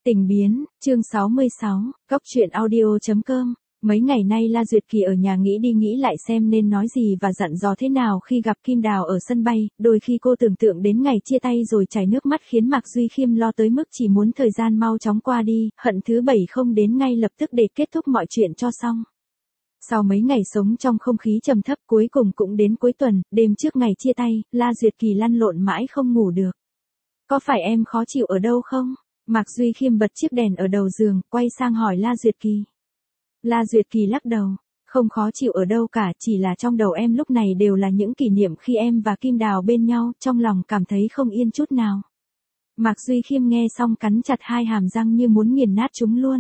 Tình biến, chương 66, Cóc truyện audio.com. Mấy ngày nay La Duyệt Kỳ ở nhà nghĩ đi nghĩ lại xem nên nói gì và dặn dò thế nào khi gặp Kim Đào ở sân bay, đôi khi cô tưởng tượng đến ngày chia tay rồi chảy nước mắt khiến Mạc Duy Khiêm lo tới mức chỉ muốn thời gian mau chóng qua đi, hận thứ bảy không đến ngay lập tức để kết thúc mọi chuyện cho xong. Sau mấy ngày sống trong không khí trầm thấp cuối cùng cũng đến cuối tuần, đêm trước ngày chia tay, La Duyệt Kỳ lăn lộn mãi không ngủ được. Có phải em khó chịu ở đâu không? Mạc Duy Khiêm bật chiếc đèn ở đầu giường, quay sang hỏi La Duyệt Kỳ. La Duyệt Kỳ lắc đầu, không khó chịu ở đâu cả, chỉ là trong đầu em lúc này đều là những kỷ niệm khi em và Kim Đào bên nhau, trong lòng cảm thấy không yên chút nào. Mạc Duy Khiêm nghe xong cắn chặt hai hàm răng như muốn nghiền nát chúng luôn.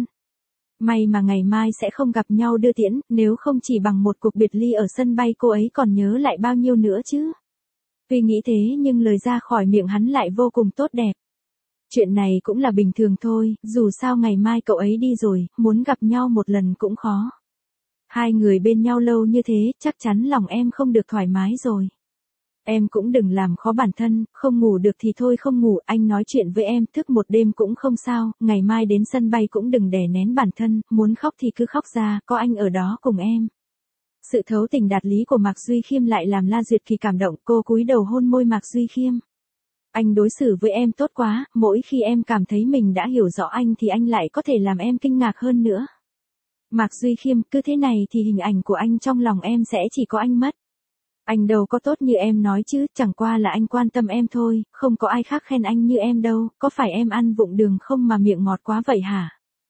May mà ngày mai sẽ không gặp nhau đưa tiễn, nếu không chỉ bằng một cuộc biệt ly ở sân bay cô ấy còn nhớ lại bao nhiêu nữa chứ. Tuy nghĩ thế nhưng lời ra khỏi miệng hắn lại vô cùng tốt đẹp. Chuyện này cũng là bình thường thôi, dù sao ngày mai cậu ấy đi rồi, muốn gặp nhau một lần cũng khó. Hai người bên nhau lâu như thế, chắc chắn lòng em không được thoải mái rồi. Em cũng đừng làm khó bản thân, không ngủ được thì thôi không ngủ, anh nói chuyện với em, thức một đêm cũng không sao, ngày mai đến sân bay cũng đừng đè nén bản thân, muốn khóc thì cứ khóc ra, có anh ở đó cùng em. Sự thấu tình đạt lý của Mạc Duy Khiêm lại làm La Duyệt Kỳ cảm động, cô cúi đầu hôn môi Mạc Duy Khiêm. Anh đối xử với em tốt quá, mỗi khi em cảm thấy mình đã hiểu rõ anh thì anh lại có thể làm em kinh ngạc hơn nữa. Mạc Duy Khiêm, cứ thế này thì hình ảnh của anh trong lòng em sẽ chỉ có anh mất. Anh đâu có tốt như em nói chứ, chẳng qua là anh quan tâm em thôi, không có ai khác khen anh như em đâu, có phải em ăn vụng đường không mà miệng ngọt quá vậy hả?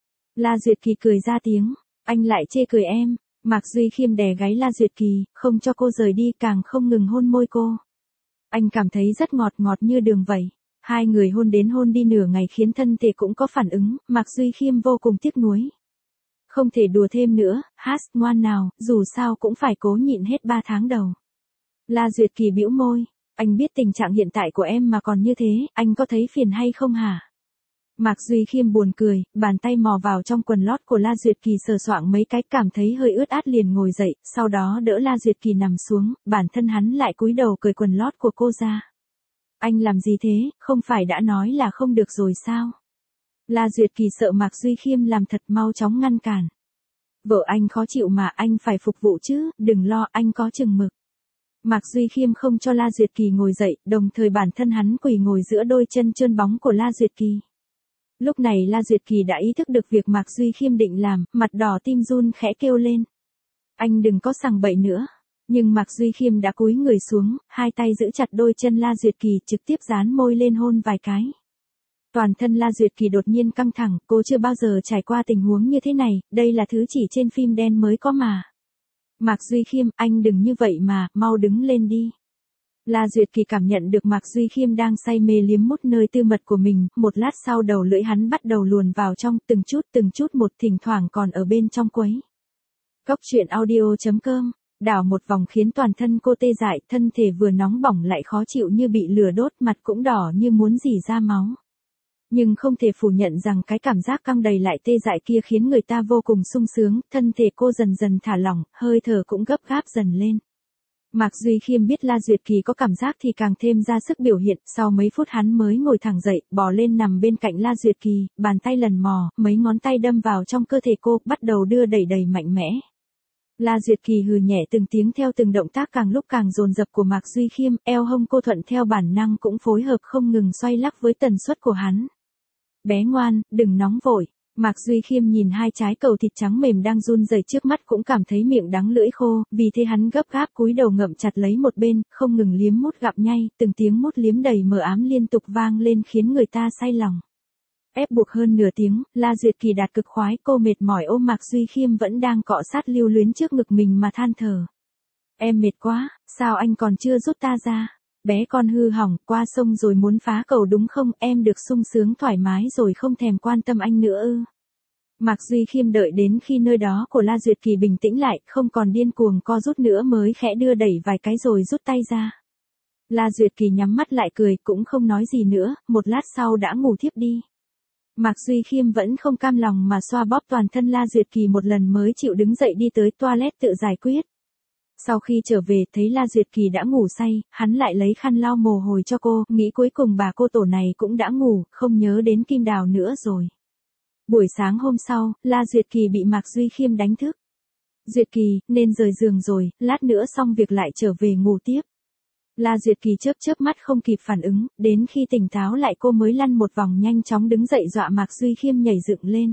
La Duyệt Kỳ cười ra tiếng, anh lại chê cười em. Mạc Duy Khiêm đè gáy La Duyệt Kỳ, không cho cô rời đi, càng không ngừng hôn môi cô. Anh cảm thấy rất ngọt ngọt như đường vậy. Hai người hôn đến hôn đi nửa ngày khiến thân thể cũng có phản ứng, Mạc Duy Khiêm vô cùng tiếc nuối. Không thể đùa thêm nữa, hát, ngoan nào, dù sao cũng phải cố nhịn hết 3 tháng đầu. La Duyệt Kỳ bĩu môi, anh biết tình trạng hiện tại của em mà còn như thế, anh có thấy phiền hay không hả? Mạc Duy Khiêm buồn cười, bàn tay mò vào trong quần lót của La Duyệt Kỳ sờ soạng mấy cái cảm thấy hơi ướt át liền ngồi dậy, sau đó đỡ La Duyệt Kỳ nằm xuống, bản thân hắn lại cúi đầu cởi quần lót của cô ra. Anh làm gì thế, không phải đã nói là không được rồi sao? La Duyệt Kỳ sợ Mạc Duy Khiêm làm thật mau chóng ngăn cản. Vợ anh khó chịu mà anh phải phục vụ chứ, đừng lo anh có chừng mực. Mạc Duy Khiêm không cho La Duyệt Kỳ ngồi dậy, đồng thời bản thân hắn quỳ ngồi giữa đôi chân trơn bóng của La Duyệt Kỳ. Lúc này La Duyệt Kỳ đã ý thức được việc Mạc Duy Khiêm định làm, mặt đỏ tim run khẽ kêu lên. Anh đừng có sằng bậy nữa. Nhưng Mạc Duy Khiêm đã cúi người xuống, hai tay giữ chặt đôi chân La Duyệt Kỳ trực tiếp dán môi lên hôn vài cái. Toàn thân La Duyệt Kỳ đột nhiên căng thẳng, cô chưa bao giờ trải qua tình huống như thế này, đây là thứ chỉ trên phim đen mới có mà. Mạc Duy Khiêm, anh đừng như vậy mà, mau đứng lên đi. La Duyệt Kỳ cảm nhận được Mạc Duy Khiêm đang say mê liếm mút nơi tư mật của mình, một lát sau đầu lưỡi hắn bắt đầu luồn vào trong, từng chút một, thỉnh thoảng còn ở bên trong quấy. Cóc truyện audio.com, đảo một vòng khiến toàn thân cô tê dại, thân thể vừa nóng bỏng lại khó chịu như bị lửa đốt, mặt cũng đỏ như muốn rỉ ra máu. Nhưng không thể phủ nhận rằng cái cảm giác căng đầy lại tê dại kia khiến người ta vô cùng sung sướng, thân thể cô dần dần thả lỏng, hơi thở cũng gấp gáp dần lên. Mạc Duy Khiêm biết La Duyệt Kỳ có cảm giác thì càng thêm ra sức biểu hiện, sau mấy phút hắn mới ngồi thẳng dậy, bò lên nằm bên cạnh La Duyệt Kỳ, bàn tay lần mò, mấy ngón tay đâm vào trong cơ thể cô, bắt đầu đưa đẩy đầy mạnh mẽ. La Duyệt Kỳ hừ nhẹ từng tiếng theo từng động tác càng lúc càng dồn dập của Mạc Duy Khiêm, eo hông cô thuận theo bản năng cũng phối hợp không ngừng xoay lắc với tần suất của hắn. Bé ngoan, đừng nóng vội. Mạc Duy Khiêm nhìn hai trái cầu thịt trắng mềm đang run rẩy trước mắt cũng cảm thấy miệng đắng lưỡi khô, vì thế hắn gấp gáp cúi đầu ngậm chặt lấy một bên, không ngừng liếm mút gặm nhai, từng tiếng mút liếm đầy mờ ám liên tục vang lên khiến người ta say lòng. Ép buộc hơn nửa tiếng, La Duyệt Kỳ đạt cực khoái, cô mệt mỏi ôm Mạc Duy Khiêm vẫn đang cọ sát lưu luyến trước ngực mình mà than thở. Em mệt quá, sao anh còn chưa rút ta ra? Bé con hư hỏng, qua sông rồi muốn phá cầu đúng không, em được sung sướng thoải mái rồi không thèm quan tâm anh nữa ư? Mạc Duy Khiêm đợi đến khi nơi đó của La Duyệt Kỳ bình tĩnh lại, không còn điên cuồng co rút nữa mới khẽ đưa đẩy vài cái rồi rút tay ra. La Duyệt Kỳ nhắm mắt lại cười, cũng không nói gì nữa, một lát sau đã ngủ thiếp đi. Mạc Duy Khiêm vẫn không cam lòng mà xoa bóp toàn thân La Duyệt Kỳ một lần mới chịu đứng dậy đi tới toilet tự giải quyết. Sau khi trở về thấy La Duyệt Kỳ đã ngủ say, hắn lại lấy khăn lau mồ hôi cho cô, nghĩ cuối cùng bà cô tổ này cũng đã ngủ, không nhớ đến Kim Đào nữa rồi. Buổi sáng hôm sau, La Duyệt Kỳ bị Mạc Duy Khiêm đánh thức. Duyệt Kỳ, nên rời giường rồi, lát nữa xong việc lại trở về ngủ tiếp. La Duyệt Kỳ chớp chớp mắt không kịp phản ứng, đến khi tỉnh táo lại cô mới lăn một vòng nhanh chóng đứng dậy dọa Mạc Duy Khiêm nhảy dựng lên.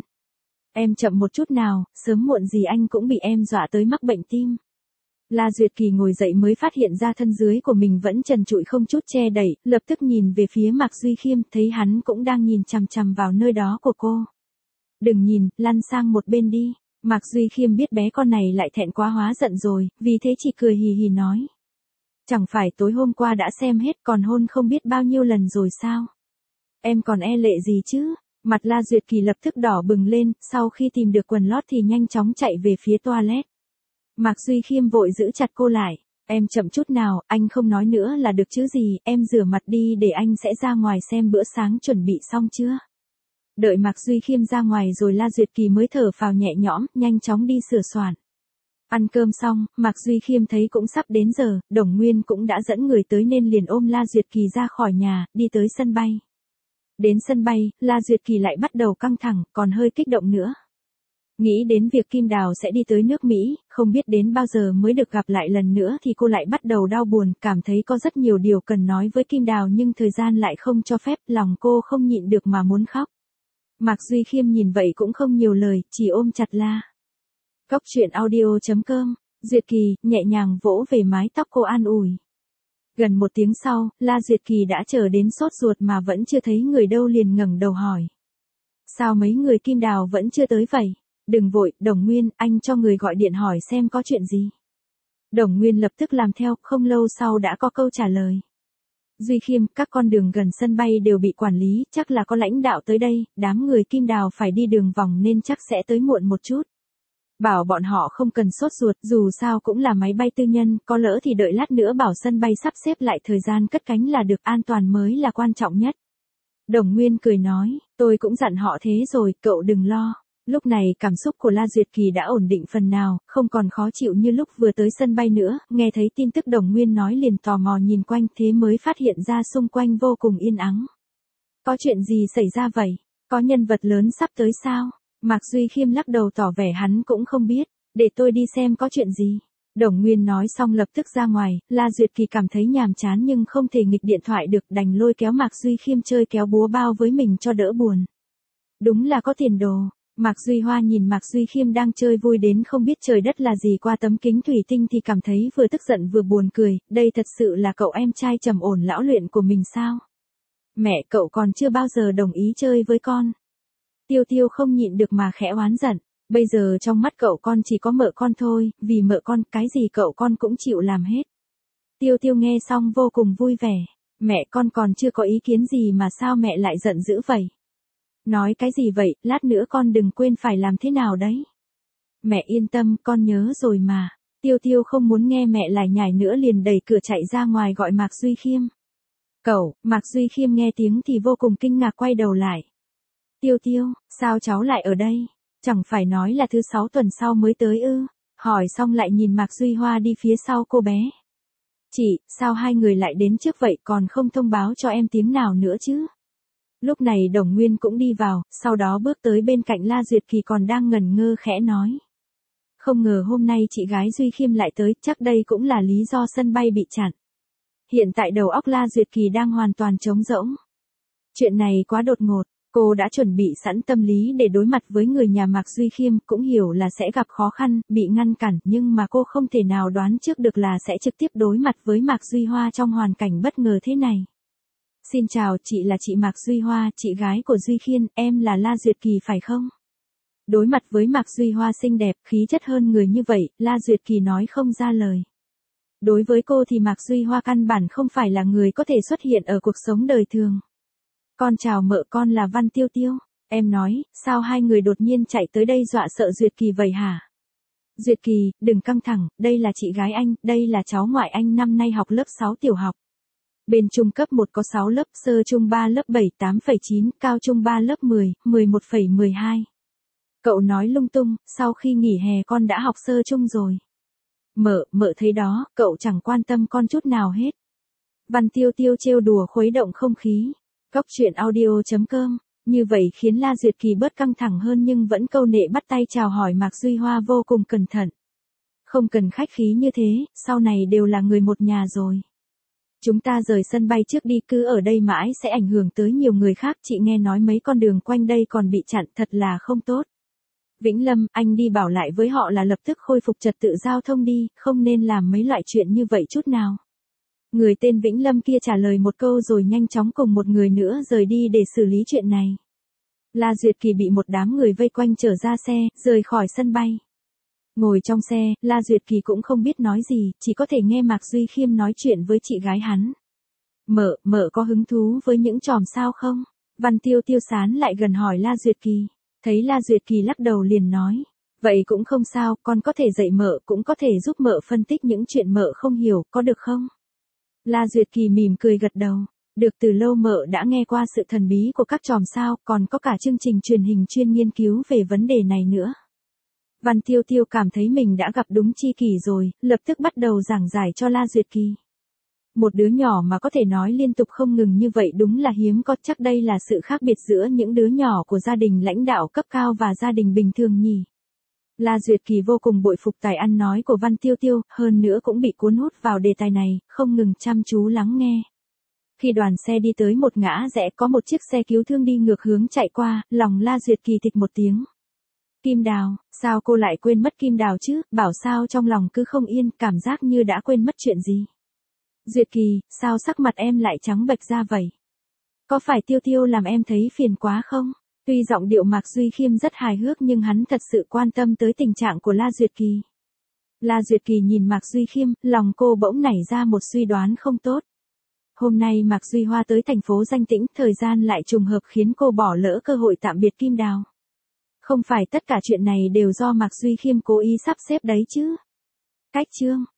Em chậm một chút nào, sớm muộn gì anh cũng bị em dọa tới mắc bệnh tim. La Duyệt Kỳ ngồi dậy mới phát hiện ra thân dưới của mình vẫn trần trụi không chút che đậy, lập tức nhìn về phía Mạc Duy Khiêm, thấy hắn cũng đang nhìn chằm chằm vào nơi đó của cô. Đừng nhìn, lăn sang một bên đi. Mạc Duy Khiêm biết bé con này lại thẹn quá hóa giận rồi, vì thế chỉ cười hì hì nói. Chẳng phải tối hôm qua đã xem hết còn hôn không biết bao nhiêu lần rồi sao? Em còn e lệ gì chứ? Mặt La Duyệt Kỳ lập tức đỏ bừng lên, sau khi tìm được quần lót thì nhanh chóng chạy về phía toilet. Mạc Duy Khiêm vội giữ chặt cô lại. Em chậm chút nào, anh không nói nữa là được chứ gì, em rửa mặt đi để anh sẽ ra ngoài xem bữa sáng chuẩn bị xong chưa. Đợi Mạc Duy Khiêm ra ngoài rồi La Duyệt Kỳ mới thở phào nhẹ nhõm, nhanh chóng đi sửa soạn. Ăn cơm xong, Mạc Duy Khiêm thấy cũng sắp đến giờ, Đồng Nguyên cũng đã dẫn người tới nên liền ôm La Duyệt Kỳ ra khỏi nhà, đi tới sân bay. Đến sân bay, La Duyệt Kỳ lại bắt đầu căng thẳng, còn hơi kích động nữa. Nghĩ đến việc Kim Đào sẽ đi tới nước Mỹ, không biết đến bao giờ mới được gặp lại lần nữa thì cô lại bắt đầu đau buồn, cảm thấy có rất nhiều điều cần nói với Kim Đào nhưng thời gian lại không cho phép, lòng cô không nhịn được mà muốn khóc. Mạc Duy Khiêm nhìn vậy cũng không nhiều lời, chỉ ôm chặt La. Cóc truyện audio.com, Duyệt Kỳ, nhẹ nhàng vỗ về mái tóc cô an ủi. Gần một tiếng sau, La Duyệt Kỳ đã chờ đến sốt ruột mà vẫn chưa thấy người đâu liền ngẩng đầu hỏi. Sao mấy người Kim Đào vẫn chưa tới vậy? Đừng vội, Đồng Nguyên, anh cho người gọi điện hỏi xem có chuyện gì. Đồng Nguyên lập tức làm theo, không lâu sau đã có câu trả lời. Duy Khiêm, các con đường gần sân bay đều bị quản lý, chắc là có lãnh đạo tới đây, đám người Kim Đào phải đi đường vòng nên chắc sẽ tới muộn một chút. Bảo bọn họ không cần sốt ruột, dù sao cũng là máy bay tư nhân, có lỡ thì đợi lát nữa bảo sân bay sắp xếp lại thời gian cất cánh là được, an toàn mới là quan trọng nhất. Đồng Nguyên cười nói, tôi cũng dặn họ thế rồi, cậu đừng lo. Lúc này cảm xúc của La Duyệt Kỳ đã ổn định phần nào, không còn khó chịu như lúc vừa tới sân bay nữa, nghe thấy tin tức Đồng Nguyên nói liền tò mò nhìn quanh thế mới phát hiện ra xung quanh vô cùng yên ắng. Có chuyện gì xảy ra vậy? Có nhân vật lớn sắp tới sao? Mạc Duy Khiêm lắc đầu tỏ vẻ hắn cũng không biết, để tôi đi xem có chuyện gì. Đồng Nguyên nói xong lập tức ra ngoài, La Duyệt Kỳ cảm thấy nhàm chán nhưng không thể nghịch điện thoại được, đành lôi kéo Mạc Duy Khiêm chơi kéo búa bao với mình cho đỡ buồn. Đúng là có tiền đồ. Mạc Duy Hoa nhìn Mạc Duy Khiêm đang chơi vui đến không biết trời đất là gì qua tấm kính thủy tinh thì cảm thấy vừa tức giận vừa buồn cười, đây thật sự là cậu em trai trầm ổn lão luyện của mình sao? Mẹ cậu còn chưa bao giờ đồng ý chơi với con. Tiêu Tiêu không nhịn được mà khẽ oán giận, bây giờ trong mắt cậu con chỉ có mợ con thôi, vì mợ con cái gì cậu con cũng chịu làm hết. Tiêu Tiêu nghe xong vô cùng vui vẻ, mẹ con còn chưa có ý kiến gì mà sao mẹ lại giận dữ vậy? Nói cái gì vậy, lát nữa con đừng quên phải làm thế nào đấy. Mẹ yên tâm, con nhớ rồi mà. Tiêu Tiêu không muốn nghe mẹ lải nhải nữa liền đẩy cửa chạy ra ngoài gọi Mạc Duy Khiêm. Cậu, Mạc Duy Khiêm nghe tiếng thì vô cùng kinh ngạc quay đầu lại. Tiêu Tiêu, sao cháu lại ở đây? Chẳng phải nói là thứ 6 tuần sau mới tới ư? Hỏi xong lại nhìn Mạc Duy Hoa đi phía sau cô bé. Chị, sao hai người lại đến trước vậy còn không thông báo cho em tiếng nào nữa chứ? Lúc này Đồng Nguyên cũng đi vào, sau đó bước tới bên cạnh La Duyệt Kỳ còn đang ngẩn ngơ khẽ nói. Không ngờ hôm nay chị gái Duy Khiêm lại tới, chắc đây cũng là lý do sân bay bị chặn. Hiện tại đầu óc La Duyệt Kỳ đang hoàn toàn trống rỗng. Chuyện này quá đột ngột, cô đã chuẩn bị sẵn tâm lý để đối mặt với người nhà Mạc Duy Khiêm, cũng hiểu là sẽ gặp khó khăn, bị ngăn cản, nhưng mà cô không thể nào đoán trước được là sẽ trực tiếp đối mặt với Mạc Duy Hoa trong hoàn cảnh bất ngờ thế này. Xin chào, chị là chị Mạc Duy Hoa, chị gái của Duy Khiêm, em là La Duyệt Kỳ phải không? Đối mặt với Mạc Duy Hoa xinh đẹp, khí chất hơn người như vậy, La Duyệt Kỳ nói không ra lời. Đối với cô thì Mạc Duy Hoa căn bản không phải là người có thể xuất hiện ở cuộc sống đời thường. Con chào mợ, con là Văn Tiêu Tiêu. Em nói, sao hai người đột nhiên chạy tới đây dọa sợ Duyệt Kỳ vậy hả? Duyệt Kỳ, đừng căng thẳng, đây là chị gái anh, đây là cháu ngoại anh năm nay học lớp 6 tiểu học. Bên trung cấp 1 có 6 lớp, sơ trung 3 lớp 7 8,9, cao trung 3 lớp 10, 11,12. Cậu nói lung tung, sau khi nghỉ hè con đã học sơ trung rồi. Mợ thấy đó, cậu chẳng quan tâm con chút nào hết. Văn Tiêu Tiêu trêu đùa khuấy động không khí. Cóc truyện audio.com Như vậy khiến La Duyệt Kỳ bớt căng thẳng hơn nhưng vẫn câu nệ bắt tay chào hỏi Mạc Duy Hoa vô cùng cẩn thận. Không cần khách khí như thế, sau này đều là người một nhà rồi. Chúng ta rời sân bay trước đi, cứ ở đây mãi sẽ ảnh hưởng tới nhiều người khác, chị nghe nói mấy con đường quanh đây còn bị chặn, thật là không tốt. Vĩnh Lâm, anh đi bảo lại với họ là lập tức khôi phục trật tự giao thông đi, không nên làm mấy loại chuyện như vậy chút nào. Người tên Vĩnh Lâm kia trả lời một câu rồi nhanh chóng cùng một người nữa rời đi để xử lý chuyện này. La Duyệt Kỳ bị một đám người vây quanh chở ra xe, rời khỏi sân bay. Ngồi trong xe, La Duyệt Kỳ cũng không biết nói gì, chỉ có thể nghe Mạc Duy Khiêm nói chuyện với chị gái hắn. Mợ có hứng thú với những chòm sao không? Văn Tiêu Tiêu sán lại gần hỏi La Duyệt Kỳ. Thấy La Duyệt Kỳ lắc đầu liền nói. Vậy cũng không sao, con có thể dạy mợ, cũng có thể giúp mợ phân tích những chuyện mợ không hiểu, có được không? La Duyệt Kỳ mỉm cười gật đầu. Được, từ lâu mợ đã nghe qua sự thần bí của các chòm sao, còn có cả chương trình truyền hình chuyên nghiên cứu về vấn đề này nữa. Văn Tiêu Tiêu cảm thấy mình đã gặp đúng chi kỷ rồi, lập tức bắt đầu giảng giải cho La Duyệt Kỳ. Một đứa nhỏ mà có thể nói liên tục không ngừng như vậy đúng là hiếm có, chắc đây là sự khác biệt giữa những đứa nhỏ của gia đình lãnh đạo cấp cao và gia đình bình thường nhỉ. La Duyệt Kỳ vô cùng bội phục tài ăn nói của Văn Tiêu Tiêu, hơn nữa cũng bị cuốn hút vào đề tài này, không ngừng chăm chú lắng nghe. Khi đoàn xe đi tới một ngã rẽ có một chiếc xe cứu thương đi ngược hướng chạy qua, lòng La Duyệt Kỳ thịch một tiếng. Kim Đào, sao cô lại quên mất Kim Đào chứ, bảo sao trong lòng cứ không yên, cảm giác như đã quên mất chuyện gì. Duyệt Kỳ, sao sắc mặt em lại trắng bệch ra vậy? Có phải Tiêu Tiêu làm em thấy phiền quá không? Tuy giọng điệu Mạc Duy Khiêm rất hài hước nhưng hắn thật sự quan tâm tới tình trạng của La Duyệt Kỳ. La Duyệt Kỳ nhìn Mạc Duy Khiêm, lòng cô bỗng nảy ra một suy đoán không tốt. Hôm nay Mạc Duy Hoa tới thành phố Danh Tĩnh, thời gian lại trùng hợp khiến cô bỏ lỡ cơ hội tạm biệt Kim Đào. Không phải tất cả chuyện này đều do Mạc Duy Khiêm cố ý sắp xếp đấy chứ. Cách chương